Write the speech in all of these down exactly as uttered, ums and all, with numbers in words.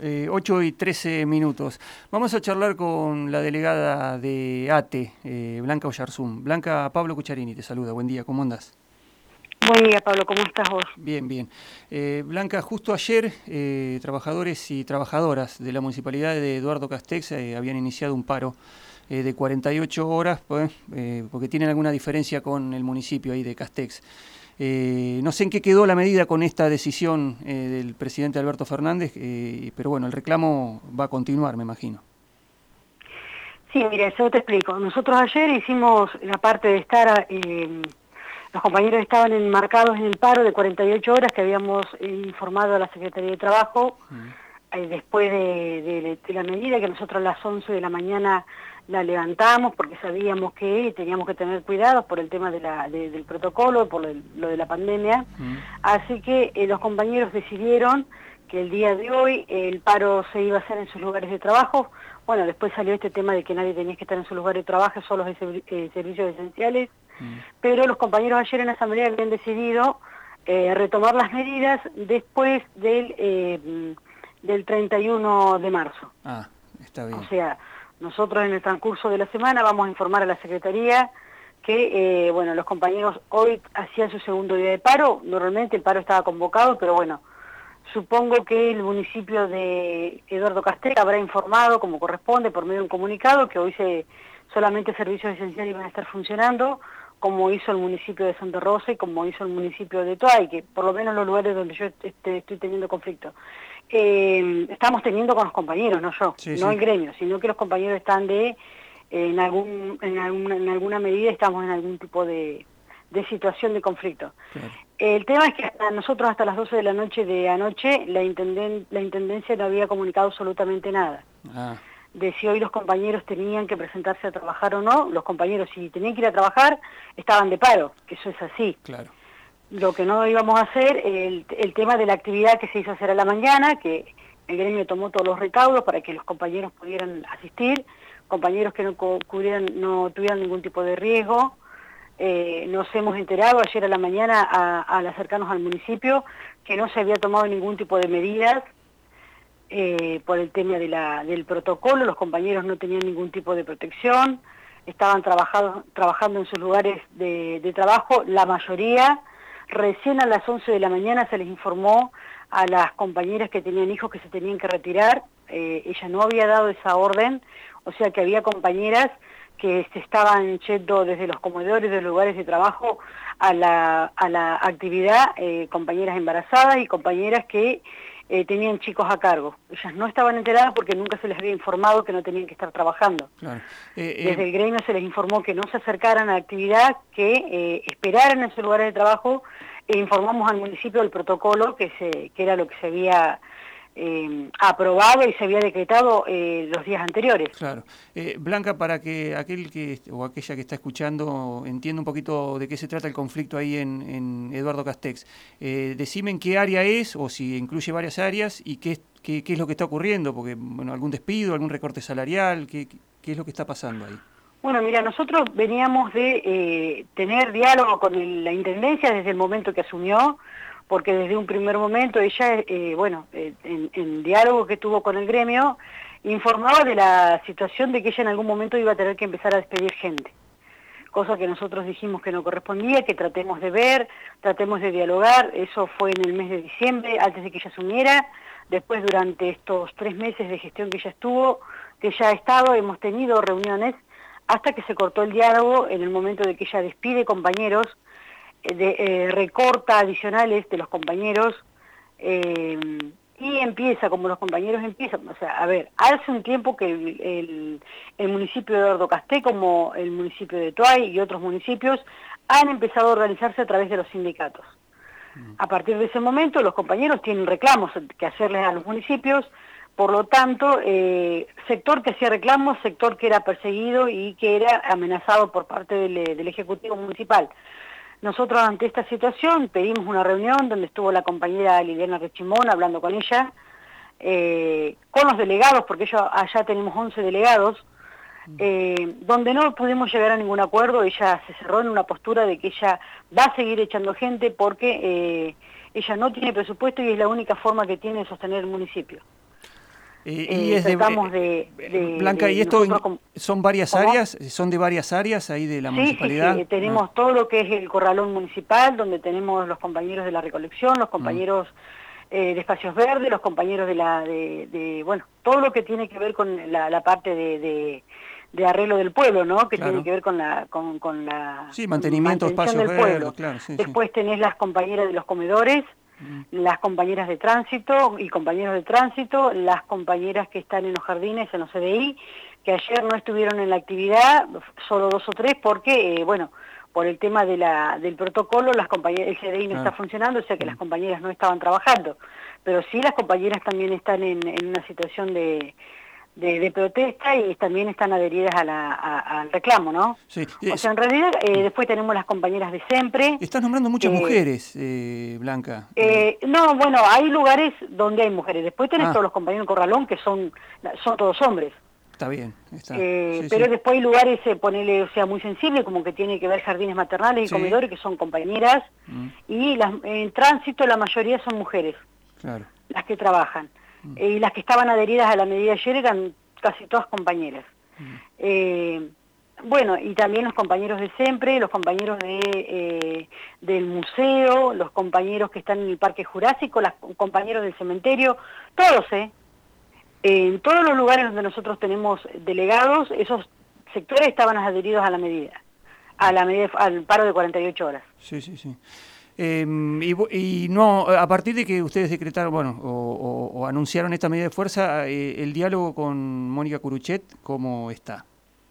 eh, ocho y trece minutos. Vamos a charlar con la delegada de ATE, eh, Blanca Oyarzún. Blanca, Pablo Cucharini te saluda. Buen día, ¿cómo andás? Buen día, Pablo, ¿cómo estás vos? Bien, bien. Eh, Blanca, justo ayer, eh, trabajadores y trabajadoras de la Municipalidad de Eduardo Castex eh, habían iniciado un paro eh, de cuarenta y ocho horas, pues, eh, porque tienen alguna diferencia con el municipio ahí de Castex. Eh, no sé en qué quedó la medida con esta decisión eh, del presidente Alberto Fernández, eh, pero bueno, el reclamo va a continuar, me imagino. Sí, mira, yo te explico. Nosotros ayer hicimos la parte de estar, eh, los compañeros estaban enmarcados en el paro de cuarenta y ocho horas que habíamos informado a la Secretaría de Trabajo, mm. eh, después de, de, de la medida que nosotros a las once de la mañana la levantamos porque sabíamos que teníamos que tener cuidado por el tema de la, de, del protocolo, por el, lo de la pandemia. Mm. Así que eh, los compañeros decidieron que el día de hoy eh, el paro se iba a hacer en sus lugares de trabajo. Bueno, después salió este tema de que nadie tenía que estar en su lugar de trabajo, solo los eh, servicios esenciales, mm. pero los compañeros ayer en la asamblea habían decidido eh, retomar las medidas después del, eh, del treinta y uno de marzo. Ah, está bien. O sea, nosotros en el transcurso de la semana vamos a informar a la Secretaría que, eh, bueno, los compañeros hoy hacían su segundo día de paro. Normalmente el paro estaba convocado, pero bueno, supongo que el municipio de Eduardo Castex habrá informado, como corresponde, por medio de un comunicado, que hoy se, solamente servicios esenciales iban a estar funcionando, como hizo el municipio de Santa Rosa y como hizo el municipio de Toay, que por lo menos los lugares donde yo este, estoy teniendo conflicto. Eh, estamos teniendo con los compañeros, no yo, sí, no sí. el gremio, sino que los compañeros están de, eh, en, algún, en, alguna, en alguna medida estamos en algún tipo de, de situación de conflicto. Claro. El tema es que hasta nosotros hasta las doce de la noche de anoche la, intenden, la Intendencia no había comunicado absolutamente nada. Ah. De si hoy los compañeros tenían que presentarse a trabajar o no. Los compañeros, si tenían que ir a trabajar, estaban de paro, que eso es así. Claro. Lo que no íbamos a hacer, el, el tema de la actividad que se hizo hacer a la mañana, que el gremio tomó todos los recaudos para que los compañeros pudieran asistir, compañeros que no, cubrieran, no tuvieran ningún tipo de riesgo. Eh, nos hemos enterado ayer a la mañana a, al acercarnos al municipio que no se había tomado ningún tipo de medidas eh, por el tema de la, del protocolo. Los compañeros no tenían ningún tipo de protección, estaban trabajado, trabajando en sus lugares de, de trabajo, la mayoría. Recién a las once de la mañana se les informó a las compañeras que tenían hijos que se tenían que retirar. Eh, ella no había dado esa orden, o sea que había compañeras que se estaban yendo desde los comedores de los lugares de trabajo a la, a la actividad, eh, compañeras embarazadas y compañeras que eh, tenían chicos a cargo. Ellas no estaban enteradas porque nunca se les había informado que no tenían que estar trabajando. Claro. Eh, eh... Desde el gremio se les informó que no se acercaran a la actividad, que eh, esperaran en sus lugares de trabajo, e informamos al municipio del protocolo, que, se, que era lo que se había Eh, aprobado y se había decretado eh, los días anteriores. Claro. Eh, Blanca, para que aquel que o aquella que está escuchando entienda un poquito de qué se trata el conflicto ahí en, en Eduardo Castex, eh, decime en qué área es, o si incluye varias áreas, y qué, qué, qué es lo que está ocurriendo, porque bueno, algún despido, algún recorte salarial, qué, qué es lo que está pasando ahí. Bueno, mira, nosotros veníamos de eh, tener diálogo con el, la Intendencia desde el momento que asumió, porque desde un primer momento ella, eh, bueno, eh, en, en diálogo que tuvo con el gremio, informaba de la situación de que ella en algún momento iba a tener que empezar a despedir gente. Cosa que nosotros dijimos que no correspondía, que tratemos de ver, tratemos de dialogar. Eso fue en el mes de diciembre, antes de que ella asumiera. Después, durante estos tres meses de gestión que ella estuvo, que ella ha estado, hemos tenido reuniones hasta que se cortó el diálogo en el momento de que ella despide compañeros, de eh, recorta adicionales de los compañeros eh, y empieza, como los compañeros empiezan, o sea, a ver, hace un tiempo que el, el, el municipio de Eduardo Castex, como el municipio de Toay y otros municipios, han empezado a organizarse a través de los sindicatos. Mm. A partir de ese momento los compañeros tienen reclamos que hacerles a los municipios, por lo tanto, eh, sector que hacía reclamos, sector que era perseguido y que era amenazado por parte del, del Ejecutivo Municipal. Nosotros ante esta situación pedimos una reunión donde estuvo la compañera Liliana Rechimón hablando con ella, eh, con los delegados, porque ellos, allá tenemos once delegados, eh, donde no pudimos llegar a ningún acuerdo. Ella se cerró en una postura de que ella va a seguir echando gente porque eh, ella no tiene presupuesto y es la única forma que tiene de sostener el municipio. Eh, y es tratamos de, de, de... Blanca, de, ¿y esto nosotros, son varias ¿cómo? áreas? ¿Son de varias áreas ahí de la sí, municipalidad? Sí, sí, tenemos ah. todo lo que es el corralón municipal, donde tenemos los compañeros de la recolección, los compañeros mm. eh, de espacios verdes, los compañeros de la... De, de, bueno, todo lo que tiene que ver con la, la parte de... de de arreglo del pueblo, ¿no? Que claro. tiene que ver con la con, con la sí, mantenimiento, mantención espacios del pueblo. Verdes, claro, sí, Después sí. tenés las compañeras de los comedores, mm. las compañeras de tránsito y compañeros de tránsito, las compañeras que están en los jardines, en los C D I, que ayer no estuvieron en la actividad, solo dos o tres, porque, eh, bueno, por el tema de la, del protocolo, las compañeras, el C D I no claro. está funcionando, o sea que mm. las compañeras no estaban trabajando. Pero sí las compañeras también están en, en una situación de... De, de protesta y también están adheridas a la, a, al reclamo, ¿no? Sí. O sea, en realidad, eh, después tenemos las compañeras de SEMPRE. Estás nombrando muchas que, mujeres, eh, Blanca. Eh, no, bueno, hay lugares donde hay mujeres. Después tenés ah. todos los compañeros de Corralón que son, son todos hombres. Está bien. Está. Eh, sí, pero sí. después hay lugares, eh, ponele, o sea, muy sensibles, como que tiene que ver jardines maternales y sí. comedores, que son compañeras. Mm. Y las, en tránsito la mayoría son mujeres. Claro. Las que trabajan. Mm. Eh, y las que estaban adheridas a la medida ayer eran casi todas compañeras. Mm. Eh, bueno, y también los compañeros de SEMPRE, los compañeros de, eh, del museo, los compañeros que están en el Parque Jurásico, los compañeros del cementerio, todos, ¿eh? En todos los lugares donde nosotros tenemos delegados, esos sectores estaban adheridos a la medida, a la medida al paro de cuarenta y ocho horas. Sí, sí, sí. Eh, y, y no, a partir de que ustedes decretaron, bueno, o, o, o anunciaron esta medida de fuerza, eh, el diálogo con Mónica Curuchet, ¿cómo está?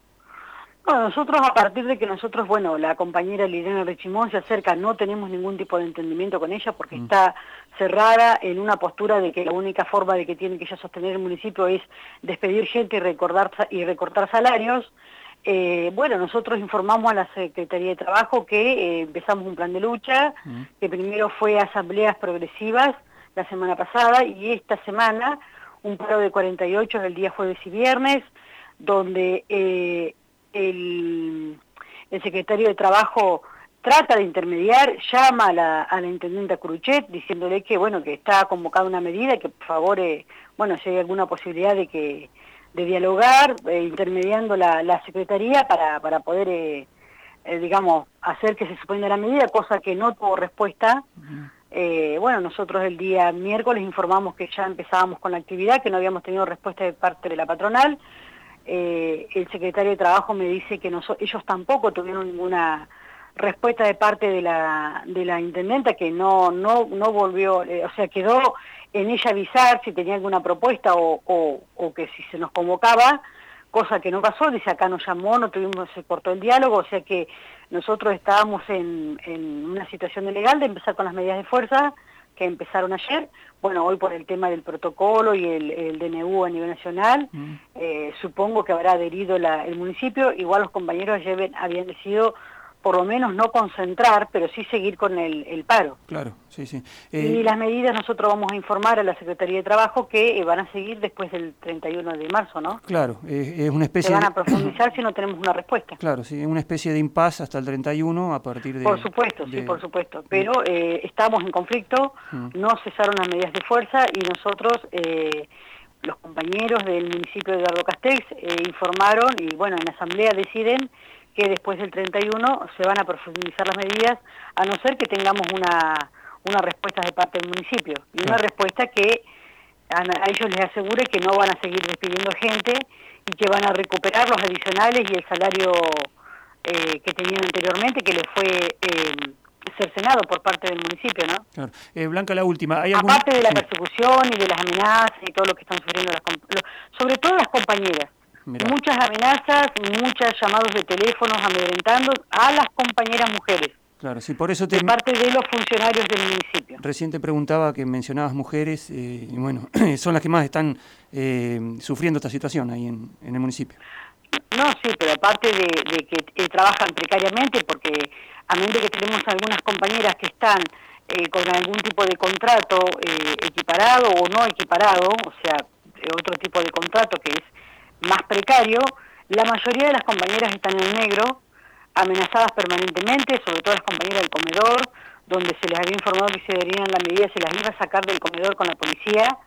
Bueno, nosotros a partir de que nosotros, bueno, la compañera Liliana Rechimón se acerca, no tenemos ningún tipo de entendimiento con ella porque mm. está cerrada en una postura de que la única forma de que tiene que ella sostener el municipio es despedir gente y, recordar, y recortar salarios. Eh, bueno, nosotros informamos a la Secretaría de Trabajo que eh, empezamos un plan de lucha, mm. que primero fue asambleas progresivas la semana pasada y esta semana un paro de cuarenta y ocho el día jueves y viernes, donde eh, el, el secretario de Trabajo trata de intermediar, llama a la, a la intendenta Curuchet diciéndole que, bueno, que está convocada una medida, que por favor, eh, bueno, si hay alguna posibilidad de que de dialogar, eh, intermediando la, la Secretaría para, para poder, eh, eh, digamos, hacer que se suspenda la medida, cosa que no tuvo respuesta. Uh-huh. eh, bueno, nosotros el día miércoles informamos que ya empezábamos con la actividad, que no habíamos tenido respuesta de parte de la patronal. Eh, el secretario de Trabajo me dice que no, ellos tampoco tuvieron ninguna respuesta de parte de la, de la intendenta, que no, no, no volvió, eh, o sea, quedó en ella avisar si tenía alguna propuesta o, o, o que si se nos convocaba, cosa que no pasó, dice acá nos llamó, no tuvimos, se cortó el diálogo, o sea que nosotros estábamos en, en una situación ilegal de empezar con las medidas de fuerza que empezaron ayer, bueno, hoy por el tema del protocolo y el, el D N U a nivel nacional, mm. eh, supongo que habrá adherido la, el municipio, igual los compañeros ayer habían decidido por lo menos no concentrar, pero sí seguir con el, el paro. Claro, sí, sí. Eh, y las medidas nosotros vamos a informar a la Secretaría de Trabajo que eh, van a seguir después del treinta y uno de marzo, ¿no? Claro, eh, es una especie Se van de... a profundizar si no tenemos una respuesta. Claro, sí, es una especie de impasse hasta el treinta y uno a partir de... Por supuesto, de... sí, por supuesto. Pero eh, estamos en conflicto, mm. no cesaron las medidas de fuerza y nosotros... Eh, los compañeros del municipio de Eduardo Castex eh, informaron y bueno, en asamblea deciden que después del treinta y uno se van a profundizar las medidas, a no ser que tengamos una, una respuesta de parte del municipio. Y una respuesta que a, a ellos les asegure que no van a seguir despidiendo gente y que van a recuperar los adicionales y el salario eh, que tenían anteriormente, que les fue eh, cercenado por parte del municipio, ¿no? Claro. Eh, Blanca, la última. ¿Hay algún... Aparte de la sí. persecución y de las amenazas y todo lo que están sufriendo, las lo, sobre todo las compañeras. Mirá. Muchas amenazas, muchos llamados de teléfonos amedrentando a las compañeras mujeres. Claro, sí, por eso te... De parte de los funcionarios del municipio. Recién te preguntaba que mencionabas mujeres, eh, y bueno, son las que más están eh, sufriendo esta situación ahí en, en el municipio. No, sí, pero aparte de, de que eh, trabajan precariamente, porque a menos de que tenemos algunas compañeras que están eh, con algún tipo de contrato eh, equiparado o no equiparado, o sea, eh, otro tipo de contrato que es más precario, la mayoría de las compañeras están en el negro, amenazadas permanentemente, sobre todo las compañeras del comedor, donde se les había informado que si adherían la medida se las iba a sacar del comedor con la policía,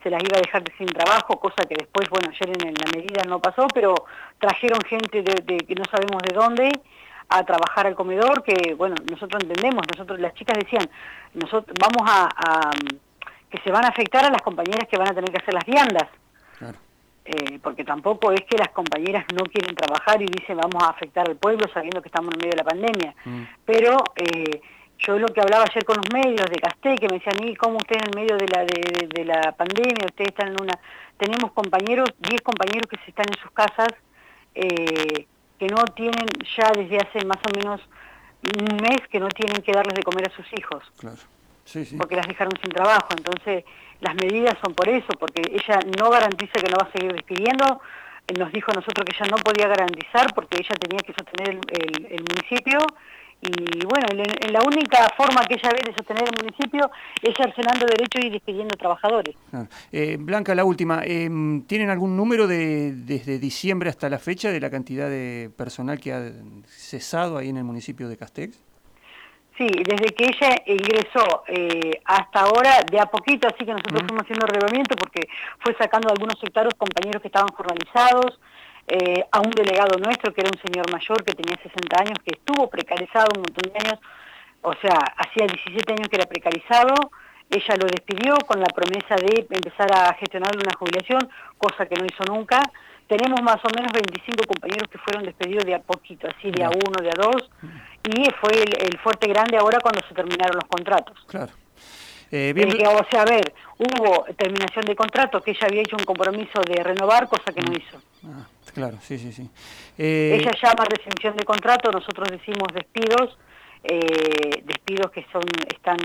se las iba a dejar sin trabajo, cosa que después, bueno, ayer en la medida no pasó, pero trajeron gente de, de que no sabemos de dónde a trabajar al comedor, que bueno, nosotros entendemos, nosotros las chicas decían, nosotros vamos a, a que se van a afectar a las compañeras que van a tener que hacer las viandas. Claro. Eh, porque tampoco es que las compañeras no quieren trabajar y dicen vamos a afectar al pueblo sabiendo que estamos en medio de la pandemia. Mm. Pero eh, yo lo que hablaba ayer con los medios de Casté, que me decían, ¿y cómo ustedes en medio de la, de, de, de la pandemia, ustedes están en una... Tenemos compañeros, diez compañeros que se están en sus casas, eh, que no tienen ya desde hace más o menos un mes que no tienen que darles de comer a sus hijos. Claro. Sí, sí. Porque las dejaron sin trabajo. Entonces, las medidas son por eso, porque ella no garantiza que no va a seguir despidiendo. Nos dijo a nosotros que ella no podía garantizar porque ella tenía que sostener el, el, el municipio. Y bueno, en la única forma que ella ve de sostener el municipio es cercenando derechos y despidiendo trabajadores. Ah. Eh, Blanca, la última. Eh, ¿Tienen algún número de desde diciembre hasta la fecha de la cantidad de personal que ha cesado ahí en el municipio de Castex? Sí, desde que ella ingresó eh, hasta ahora, de a poquito, así que nosotros mm. fuimos haciendo relevamiento porque fue sacando de algunos sectores compañeros que estaban jornalizados, eh, a un delegado nuestro que era un señor mayor que tenía sesenta años, que estuvo precarizado un montón de años, o sea, hacía diecisiete años que era precarizado, ella lo despidió con la promesa de empezar a gestionarle una jubilación, cosa que no hizo nunca. Tenemos más o menos veinticinco compañeros que fueron despedidos de a poquito, así de a uno, de a dos, y fue el, el fuerte grande ahora cuando se terminaron los contratos. Claro. Eh, bien... eh, que, o sea, a ver, hubo terminación de contrato, que ella había hecho un compromiso de renovar, cosa que no hizo. Ah, claro, sí, sí, sí. Eh... Ella llama rescisión de contrato, nosotros decimos despidos, eh, despidos que son están...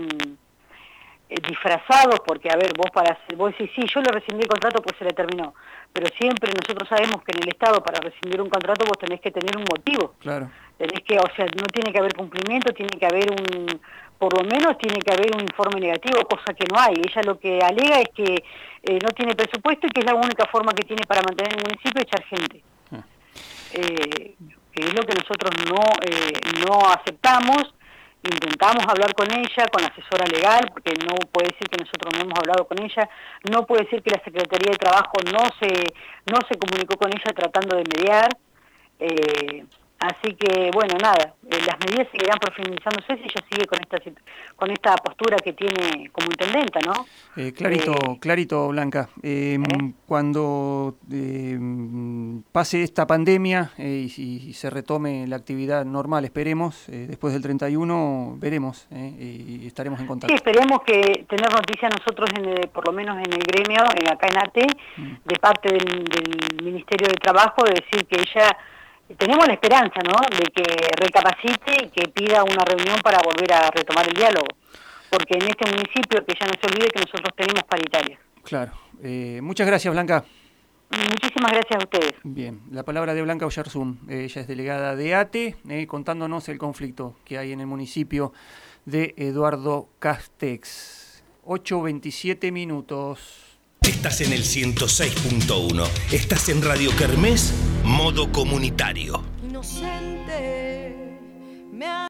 disfrazados, porque a ver, vos para hacer, vos decís, sí, yo le rescindí el contrato pues se le terminó, pero siempre nosotros sabemos que en el Estado para rescindir un contrato vos tenés que tener un motivo, claro. Tenés que, o sea, no tiene que haber cumplimiento, tiene que haber un, por lo menos tiene que haber un informe negativo, cosa que no hay. Ella lo que alega es que eh, no tiene presupuesto y que es la única forma que tiene para mantener el municipio echar gente. Ah. Eh, que es lo que nosotros no, eh, no aceptamos. Intentamos hablar con ella, con la asesora legal, porque no puede decir que nosotros no hemos hablado con ella, no puede decir que la Secretaría de Trabajo no se no se comunicó con ella tratando de mediar, eh, así que bueno, nada, eh, las medidas seguirán profundizándose si ella sigue con esta con esta postura que tiene como intendenta, ¿no? Eh, clarito, eh, clarito, Blanca. Eh, ¿eh? Cuando eh, pase esta pandemia eh, y, y se retome la actividad normal, esperemos, eh, después del treinta y uno veremos eh, y estaremos en contacto. Sí, esperemos que tener noticias nosotros, en el, por lo menos en el gremio, en, acá en ATE, mm. de parte del, del Ministerio de Trabajo, de decir que ella... Tenemos la esperanza, ¿no?, de que recapacite y que pida una reunión para volver a retomar el diálogo. Porque en este municipio, que ya no se olvide que nosotros tenemos paritarias. Claro. Eh, muchas gracias, Blanca. Muchísimas gracias a ustedes. Bien, la palabra de Blanca Oyarzún. Eh, ella es delegada de ATE, eh, contándonos el conflicto que hay en el municipio de Eduardo Castex. ocho veintisiete minutos. Estás en el ciento seis punto uno. Estás en Radio Kermés, modo comunitario. Inocente, me ha...